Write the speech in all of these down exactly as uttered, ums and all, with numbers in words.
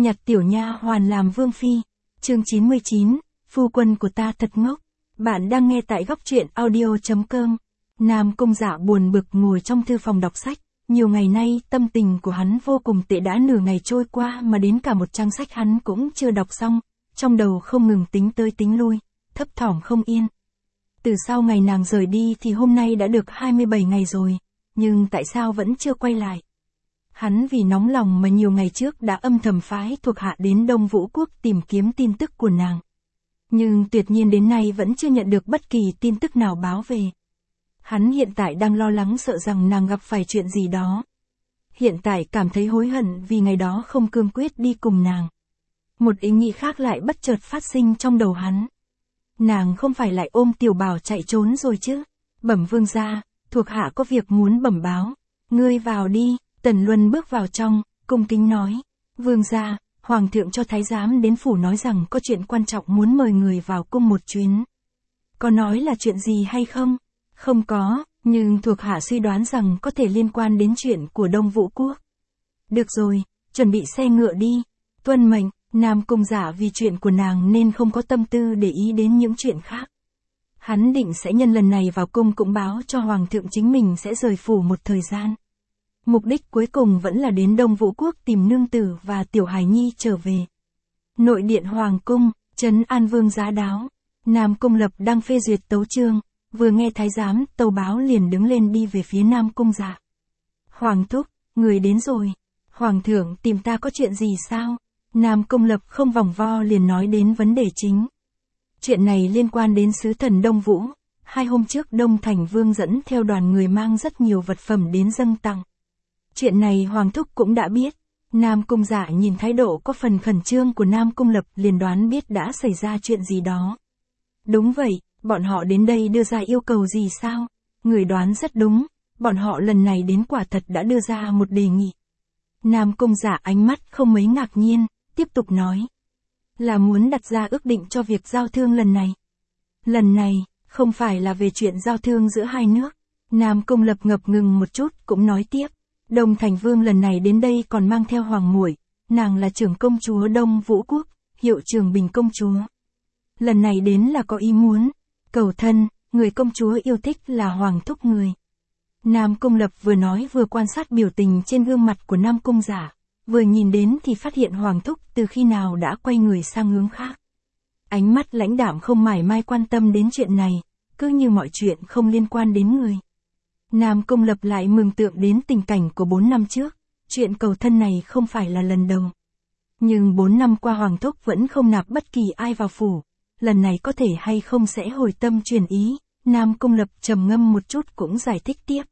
nhặt tiểu nha hoàn làm vương phi. Chương chín mươi chín, phu quân của ta thật ngốc. Bạn đang nghe tại góc truyện audio chấm com. Nam Cung Dạ buồn bực ngồi trong thư phòng đọc sách. Nhiều ngày nay tâm tình của hắn vô cùng tệ, đã nửa ngày trôi qua mà đến cả một trang sách hắn cũng chưa đọc xong. Trong đầu không ngừng tính tới tính lui, thấp thỏm không yên. Từ sau ngày nàng rời đi thì hôm nay đã được hai mươi bảy ngày rồi, nhưng tại sao vẫn chưa quay lại? Hắn vì nóng lòng mà nhiều ngày trước đã âm thầm phái thuộc hạ đến Đông Vũ Quốc tìm kiếm tin tức của nàng. Nhưng tuyệt nhiên đến nay vẫn chưa nhận được bất kỳ tin tức nào báo về. Hắn hiện tại đang lo lắng sợ rằng nàng gặp phải chuyện gì đó. Hiện tại cảm thấy hối hận vì ngày đó không cương quyết đi cùng nàng. Một ý nghĩ khác lại bất chợt phát sinh trong đầu hắn. Nàng không phải lại ôm Tiểu Bảo chạy trốn rồi chứ? Bẩm vương gia, thuộc hạ có việc muốn bẩm báo. Ngươi vào đi. Tần Luân bước vào trong, cung kính nói. Vương gia, hoàng thượng cho thái giám đến phủ nói rằng có chuyện quan trọng muốn mời người vào cung một chuyến. Có nói là chuyện gì hay không? Không có, nhưng thuộc hạ suy đoán rằng có thể liên quan đến chuyện của Đông Vũ Quốc. Được rồi, chuẩn bị xe ngựa đi. Tuân mệnh. Nam Cung Dạ vì chuyện của nàng nên không có tâm tư để ý đến những chuyện khác. Hắn định sẽ nhân lần này vào cung cũng báo cho hoàng thượng chính mình sẽ rời phủ một thời gian. Mục đích cuối cùng vẫn là đến Đông Vũ Quốc tìm nương tử và tiểu hài nhi trở về. Nội điện hoàng cung, trấn An Vương giá đáo. Nam Cung Lập đang phê duyệt tấu chương, vừa nghe thái giám tâu báo liền đứng lên đi về phía Nam Cung Dạ. Hoàng thúc, người đến rồi. Hoàng thượng tìm ta có chuyện gì sao? Nam Cung Lập không vòng vo liền nói đến vấn đề chính. Chuyện này liên quan đến sứ thần Đông Vũ. Hai hôm trước Đông Thành Vương dẫn theo đoàn người mang rất nhiều vật phẩm đến dâng tặng. Chuyện này Hoàng thúc cũng đã biết. Nam Cung Dạ nhìn thái độ có phần khẩn trương của Nam Cung Lập liền đoán biết đã xảy ra chuyện gì đó. Đúng vậy, bọn họ đến đây đưa ra yêu cầu gì sao? Người đoán rất đúng, bọn họ lần này đến quả thật đã đưa ra một đề nghị. Nam Cung Dạ ánh mắt không mấy ngạc nhiên, tiếp tục nói. Là muốn đặt ra ước định cho việc giao thương lần này. Lần này, không phải là về chuyện giao thương giữa hai nước. Nam Cung Lập ngập ngừng một chút cũng nói tiếp. Đông Thành Vương lần này đến đây còn mang theo hoàng muội, nàng là trưởng công chúa Đông Vũ Quốc, hiệu Trường Bình công chúa. Lần này đến là có ý muốn cầu thân, người công chúa yêu thích là hoàng thúc người. Nam Cung Lập vừa nói vừa quan sát biểu tình trên gương mặt của Nam Cung Dạ, vừa nhìn đến thì phát hiện hoàng thúc từ khi nào đã quay người sang hướng khác. Ánh mắt lãnh đạm không mảy may quan tâm đến chuyện này, cứ như mọi chuyện không liên quan đến người. Nam Cung Lập lại mường tượng đến tình cảnh của bốn năm trước, chuyện cầu thân này không phải là lần đầu. Nhưng bốn năm qua hoàng thúc vẫn không nạp bất kỳ ai vào phủ, lần này có thể hay không sẽ hồi tâm chuyển ý. Nam Cung Lập trầm ngâm một chút cũng giải thích tiếp.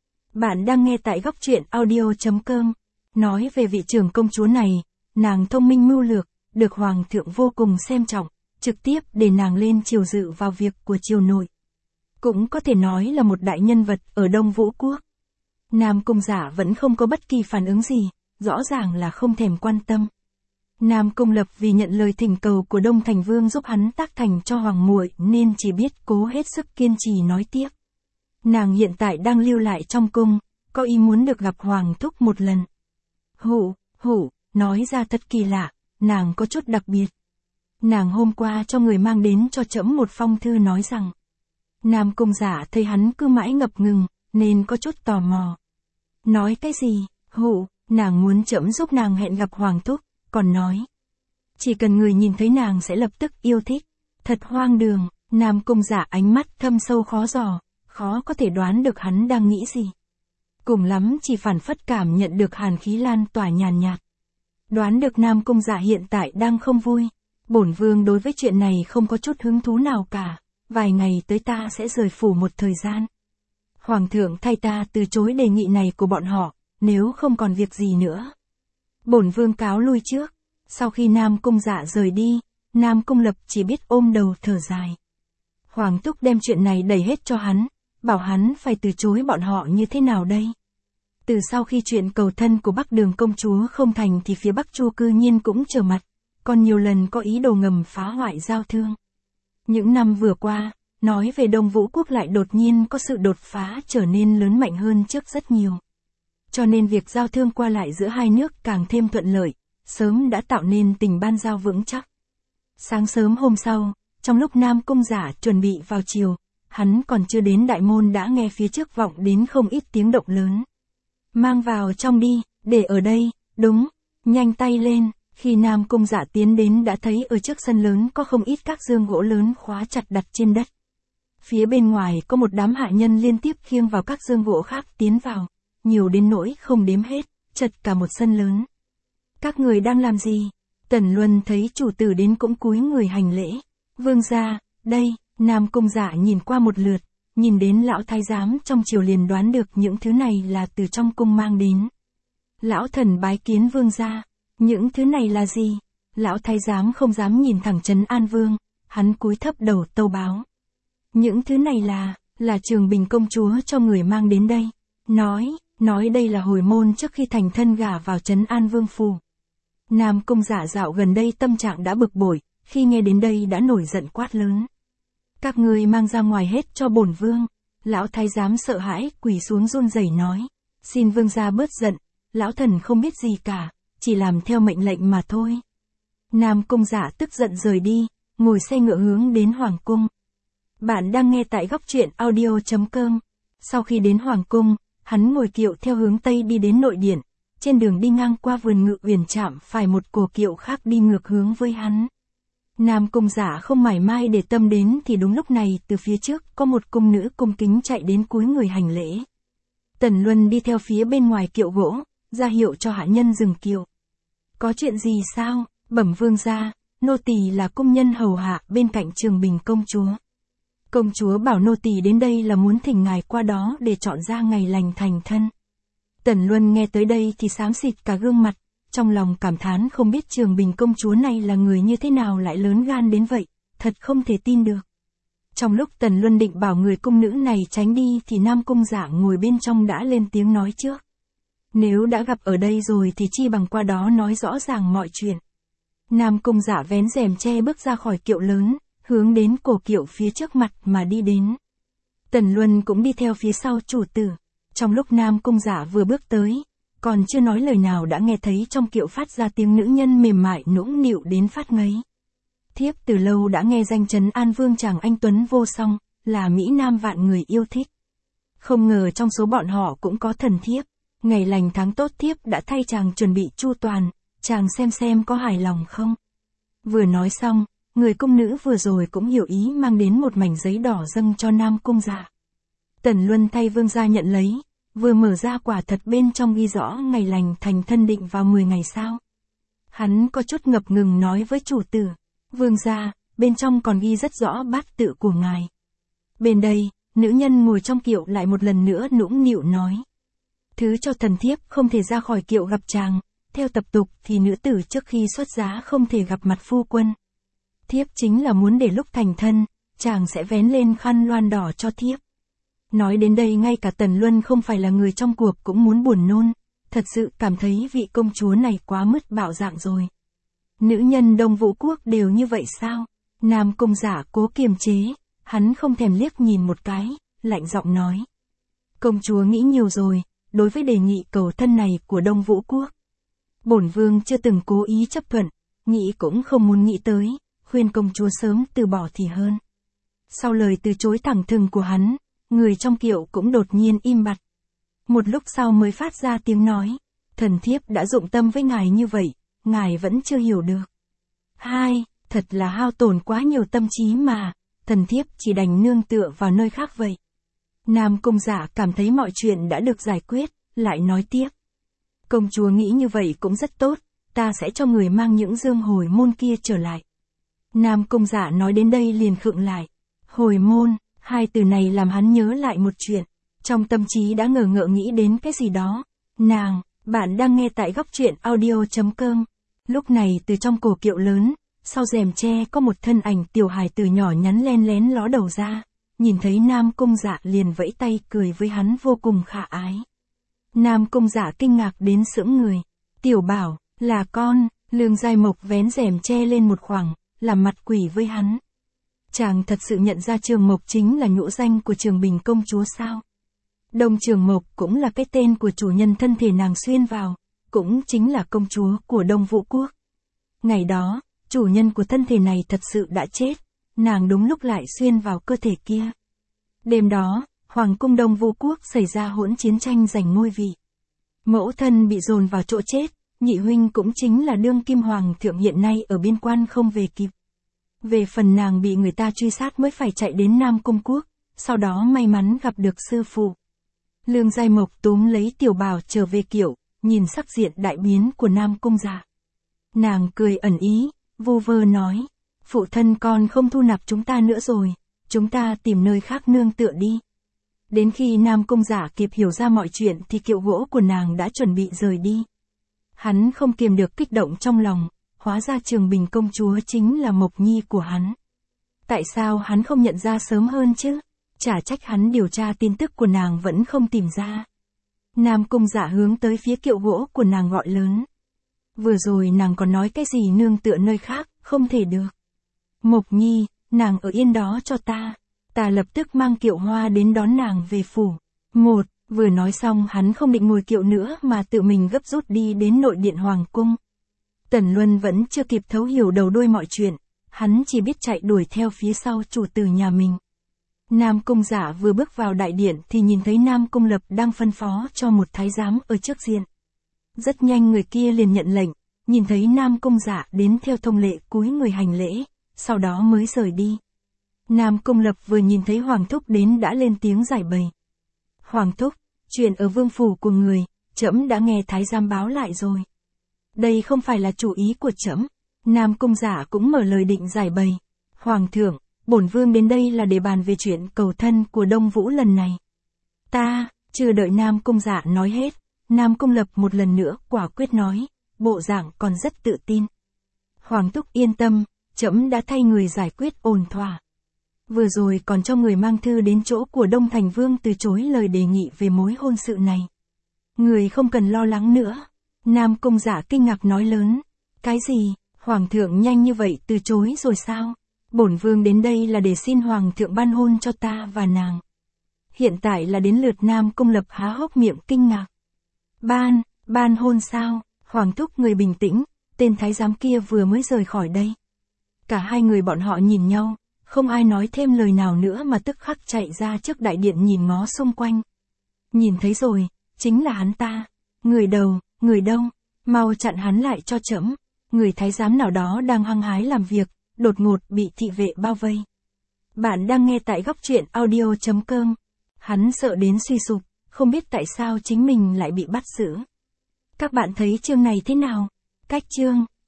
Bạn đang nghe tại góc truyện audio chấm com. Nói về vị trưởng công chúa này, nàng thông minh mưu lược, được hoàng thượng vô cùng xem trọng, trực tiếp để nàng lên triều dự vào việc của triều nội. Cũng có thể nói là một đại nhân vật ở Đông Vũ Quốc. Nam Cung Dạ vẫn không có bất kỳ phản ứng gì, rõ ràng là không thèm quan tâm. Nam Cung Lập vì nhận lời thỉnh cầu của Đông Thành Vương giúp hắn tác thành cho hoàng muội nên chỉ biết cố hết sức kiên trì nói tiếp. Nàng hiện tại đang lưu lại trong cung, có ý muốn được gặp hoàng thúc một lần. Hụ, hụ, nói ra thật kỳ lạ, nàng có chút đặc biệt. Nàng hôm qua cho người mang đến cho trẫm một phong thư nói rằng. Nam Cung Dạ thấy hắn cứ mãi ngập ngừng, nên có chút tò mò. Nói cái gì? Hụ, nàng muốn trẫm giúp nàng hẹn gặp hoàng thúc, còn nói. Chỉ cần người nhìn thấy nàng sẽ lập tức yêu thích. Thật hoang đường. Nam Cung Dạ ánh mắt thâm sâu khó dò, khó có thể đoán được hắn đang nghĩ gì. Cùng lắm chỉ phản phất cảm nhận được hàn khí lan tỏa nhàn nhạt. Đoán được Nam Cung Dạ hiện tại đang không vui. Bổn vương đối với chuyện này không có chút hứng thú nào cả. Vài ngày tới ta sẽ rời phủ một thời gian. Hoàng thượng thay ta từ chối đề nghị này của bọn họ, nếu không còn việc gì nữa. Bổn vương cáo lui trước. Sau khi Nam Cung Dạ rời đi, Nam Cung Lập chỉ biết ôm đầu thở dài. Hoàng thúc đem chuyện này đẩy hết cho hắn, bảo hắn phải từ chối bọn họ như thế nào đây? Từ sau khi chuyện cầu thân của Bắc Đường công chúa không thành thì phía Bắc Chu cư nhiên cũng trở mặt, còn nhiều lần có ý đồ ngầm phá hoại giao thương. Những năm vừa qua, nói về Đông Vũ Quốc lại đột nhiên có sự đột phá trở nên lớn mạnh hơn trước rất nhiều. Cho nên việc giao thương qua lại giữa hai nước càng thêm thuận lợi, sớm đã tạo nên tình ban giao vững chắc. Sáng sớm hôm sau, trong lúc Nam Cung Giả chuẩn bị vào chiều, hắn còn chưa đến đại môn đã nghe phía trước vọng đến không ít tiếng động lớn. Mang vào trong đi, để ở đây, đúng, nhanh tay lên, khi Nam Cung Giả tiến đến đã thấy ở trước sân lớn có không ít các giường gỗ lớn khóa chặt đặt trên đất. Phía bên ngoài có một đám hạ nhân liên tiếp khiêng vào các giường gỗ khác tiến vào, nhiều đến nỗi không đếm hết, chật cả một sân lớn. Các người đang làm gì? Tần Luân thấy chủ tử đến cũng cúi người hành lễ. Vương gia, đây, Nam Cung Giả nhìn qua một lượt, nhìn đến lão thái giám trong triều liền đoán được những thứ này là từ trong cung mang đến. Lão thần bái kiến vương gia, những thứ này là gì? Lão thái giám không dám nhìn thẳng Trấn An Vương, hắn cúi thấp đầu tâu báo. Những thứ này là, là Trường Bình công chúa cho người mang đến đây. Nói, nói đây là hồi môn trước khi thành thân gả vào Trấn An Vương phủ. Nam Cung Giả dạo gần đây tâm trạng đã bực bội, khi nghe đến đây đã nổi giận quát lớn. Các ngươi mang ra ngoài hết cho bổn vương. Lão thái giám sợ hãi quỳ xuống run rẩy nói. Xin vương gia bớt giận, lão thần không biết gì cả, chỉ làm theo mệnh lệnh mà thôi. Nam Cung Giả tức giận rời đi, ngồi xe ngựa hướng đến Hoàng cung. Bạn đang nghe tại góc truyện audio chấm com. Sau khi đến Hoàng cung, hắn ngồi kiệu theo hướng Tây đi đến nội điện. Trên đường đi ngang qua vườn ngự uyển chạm phải một cổ kiệu khác đi ngược hướng với hắn. Nam Cung Giả không mảy may để tâm đến thì đúng lúc này từ phía trước có một cung nữ cung kính chạy đến cúi người hành lễ. Tần Luân đi theo phía bên ngoài kiệu gỗ, ra hiệu cho hạ nhân dừng kiệu. Có chuyện gì sao? Bẩm vương gia, nô tỳ là cung nhân hầu hạ bên cạnh Trường Bình công chúa. Công chúa bảo nô tỳ đến đây là muốn thỉnh ngài qua đó để chọn ra ngày lành thành thân. Tần Luân nghe tới đây thì xám xịt cả gương mặt, trong lòng cảm thán không biết Trường Bình công chúa này là người như thế nào lại lớn gan đến vậy, thật không thể tin được. Trong lúc Tần Luân định bảo người cung nữ này tránh đi thì Nam Cung Giả ngồi bên trong đã lên tiếng nói trước. Nếu đã gặp ở đây rồi thì chi bằng qua đó nói rõ ràng mọi chuyện. Nam Cung Giả vén rèm che bước ra khỏi kiệu lớn, hướng đến cổ kiệu phía trước mặt mà đi đến. Tần Luân cũng đi theo phía sau chủ tử. Trong lúc Nam Cung Giả vừa bước tới, còn chưa nói lời nào đã nghe thấy trong kiệu phát ra tiếng nữ nhân mềm mại nũng nịu đến phát ngấy. Thiếp từ lâu đã nghe danh Trấn An Vương chàng anh tuấn vô song, là Mỹ Nam vạn người yêu thích. Không ngờ trong số bọn họ cũng có thần thiếp, ngày lành tháng tốt thiếp đã thay chàng chuẩn bị chu toàn, chàng xem xem có hài lòng không. Vừa nói xong, người cung nữ vừa rồi cũng hiểu ý mang đến một mảnh giấy đỏ dâng cho Nam Cung Giả. Tần Luân thay vương gia nhận lấy, vừa mở ra quả thật bên trong ghi rõ ngày lành thành thân định vào mười ngày sau. Hắn có chút ngập ngừng nói với chủ tử, vương gia, bên trong còn ghi rất rõ bát tự của ngài. Bên đây, nữ nhân ngồi trong kiệu lại một lần nữa nũng nịu nói. Thứ cho thần thiếp không thể ra khỏi kiệu gặp chàng, theo tập tục thì nữ tử trước khi xuất giá không thể gặp mặt phu quân. Thiếp chính là muốn để lúc thành thân, chàng sẽ vén lên khăn loan đỏ cho thiếp. Nói đến đây ngay cả Tần Luân không phải là người trong cuộc cũng muốn buồn nôn, thật sự cảm thấy vị công chúa này quá mứt bạo dạng rồi. Nữ nhân Đông Vũ Quốc đều như vậy sao? Nam Cung Giả cố kiềm chế, hắn không thèm liếc nhìn một cái, lạnh giọng nói. Công chúa nghĩ nhiều rồi, đối với đề nghị cầu thân này của Đông Vũ Quốc. Bổn vương chưa từng cố ý chấp thuận, nghĩ cũng không muốn nghĩ tới, khuyên công chúa sớm từ bỏ thì hơn. Sau lời từ chối thẳng thừng của hắn, người trong kiệu cũng đột nhiên im bặt. Một lúc sau mới phát ra tiếng nói, thần thiếp đã dụng tâm với ngài như vậy, ngài vẫn chưa hiểu được. Hai, thật là hao tổn quá nhiều tâm trí mà, thần thiếp chỉ đành nương tựa vào nơi khác vậy. Nam Cung Giả cảm thấy mọi chuyện đã được giải quyết, lại nói tiếp. Công chúa nghĩ như vậy cũng rất tốt, ta sẽ cho người mang những dương hồi môn kia trở lại. Nam Cung Giả nói đến đây liền khựng lại. Hồi môn, hai từ này làm hắn nhớ lại một chuyện. Trong tâm trí đã ngờ ngợ nghĩ đến cái gì đó. Nàng, bạn đang nghe tại góc truyện audio chấm com. Lúc này từ trong cổ kiệu lớn, sau rèm tre có một thân ảnh tiểu hài tử nhỏ nhắn len lén ló đầu ra. Nhìn thấy Nam Cung Giả liền vẫy tay cười với hắn vô cùng khả ái. Nam Cung Giả kinh ngạc đến sững người. Tiểu bảo, là con, Lương Giai Mộc vén rèm che lên một khoảng, làm mặt quỷ với hắn. Chàng thật sự nhận ra Trường Mộc chính là nhũ danh của Trường Bình công chúa sao? Đông Trường Mộc cũng là cái tên của chủ nhân thân thể nàng xuyên vào, cũng chính là công chúa của Đông Vũ Quốc. Ngày đó, chủ nhân của thân thể này thật sự đã chết, nàng đúng lúc lại xuyên vào cơ thể kia. Đêm đó, Hoàng cung Đông Vũ Quốc xảy ra hỗn chiến tranh giành ngôi vị. Mẫu thân bị dồn vào chỗ chết, nhị huynh cũng chính là đương kim hoàng thượng hiện nay ở biên quan không về kịp. Về phần nàng bị người ta truy sát mới phải chạy đến Nam Cung Quốc, sau đó may mắn gặp được sư phụ. Lương Giai Mộc túm lấy Tiểu Bảo trở về kiệu, nhìn sắc diện đại biến của Nam Cung Dạ. Nàng cười ẩn ý, vu vơ nói, phụ thân con không thu nạp chúng ta nữa rồi, chúng ta tìm nơi khác nương tựa đi. Đến khi Nam Cung Dạ kịp hiểu ra mọi chuyện thì kiệu gỗ của nàng đã chuẩn bị rời đi. Hắn không kiềm được kích động trong lòng, hóa ra Trường Bình công chúa chính là Mộc Nhi của hắn. Tại sao hắn không nhận ra sớm hơn chứ? Chả trách hắn điều tra tin tức của nàng vẫn không tìm ra. Nam Cung Dạ hướng tới phía kiệu gỗ của nàng gọi lớn. Vừa rồi nàng còn nói cái gì nương tựa nơi khác, không thể được. Mộc Nhi, nàng ở yên đó cho ta. Ta lập tức mang kiệu hoa đến đón nàng về phủ. Một, vừa nói xong hắn không định ngồi kiệu nữa mà tự mình gấp rút đi đến nội điện hoàng cung. Tần Luân vẫn chưa kịp thấu hiểu đầu đuôi mọi chuyện, hắn chỉ biết chạy đuổi theo phía sau chủ tử nhà mình. Nam Cung Dạ vừa bước vào đại điện thì nhìn thấy Nam Cung Lập đang phân phó cho một thái giám ở trước diện. Rất nhanh người kia liền nhận lệnh, nhìn thấy Nam Cung Dạ đến theo thông lệ cúi người hành lễ, sau đó mới rời đi. Nam Cung Lập vừa nhìn thấy Hoàng Thúc đến đã lên tiếng giải bày. Hoàng Thúc, chuyện ở vương phủ của người, trẫm đã nghe thái giám báo lại rồi. Đây không phải là chủ ý của trẫm. Nam Cung Dạ cũng mở lời định giải bày. Hoàng thượng, bổn vương đến đây là để bàn về chuyện cầu thân của Đông Vũ lần này. Ta, chưa đợi Nam Cung Dạ nói hết, Nam Cung Lập một lần nữa quả quyết nói, bộ dạng còn rất tự tin. Hoàng thúc yên tâm, trẫm đã thay người giải quyết ổn thỏa. Vừa rồi còn cho người mang thư đến chỗ của Đông Thành Vương từ chối lời đề nghị về mối hôn sự này. Người không cần lo lắng nữa. Nam Cung Dạ kinh ngạc nói lớn. Cái gì, Hoàng thượng nhanh như vậy từ chối rồi sao? Bổn vương đến đây là để xin Hoàng thượng ban hôn cho ta và nàng. Hiện tại là đến lượt Nam Cung Lập há hốc miệng kinh ngạc. Ban, ban hôn sao? Hoàng thúc người bình tĩnh, tên thái giám kia vừa mới rời khỏi đây. Cả hai người bọn họ nhìn nhau, không ai nói thêm lời nào nữa mà tức khắc chạy ra trước đại điện nhìn ngó xung quanh. Nhìn thấy rồi, chính là hắn ta. Người đầu, người đâu, mau chặn hắn lại cho trẫm. Người thái giám nào đó đang hăng hái làm việc, đột ngột bị thị vệ bao vây. Bạn đang nghe tại góc truyện audio chấm com. Hắn sợ đến suy sụp, không biết tại sao chính mình lại bị bắt giữ. Các bạn thấy chương này thế nào? Cách chương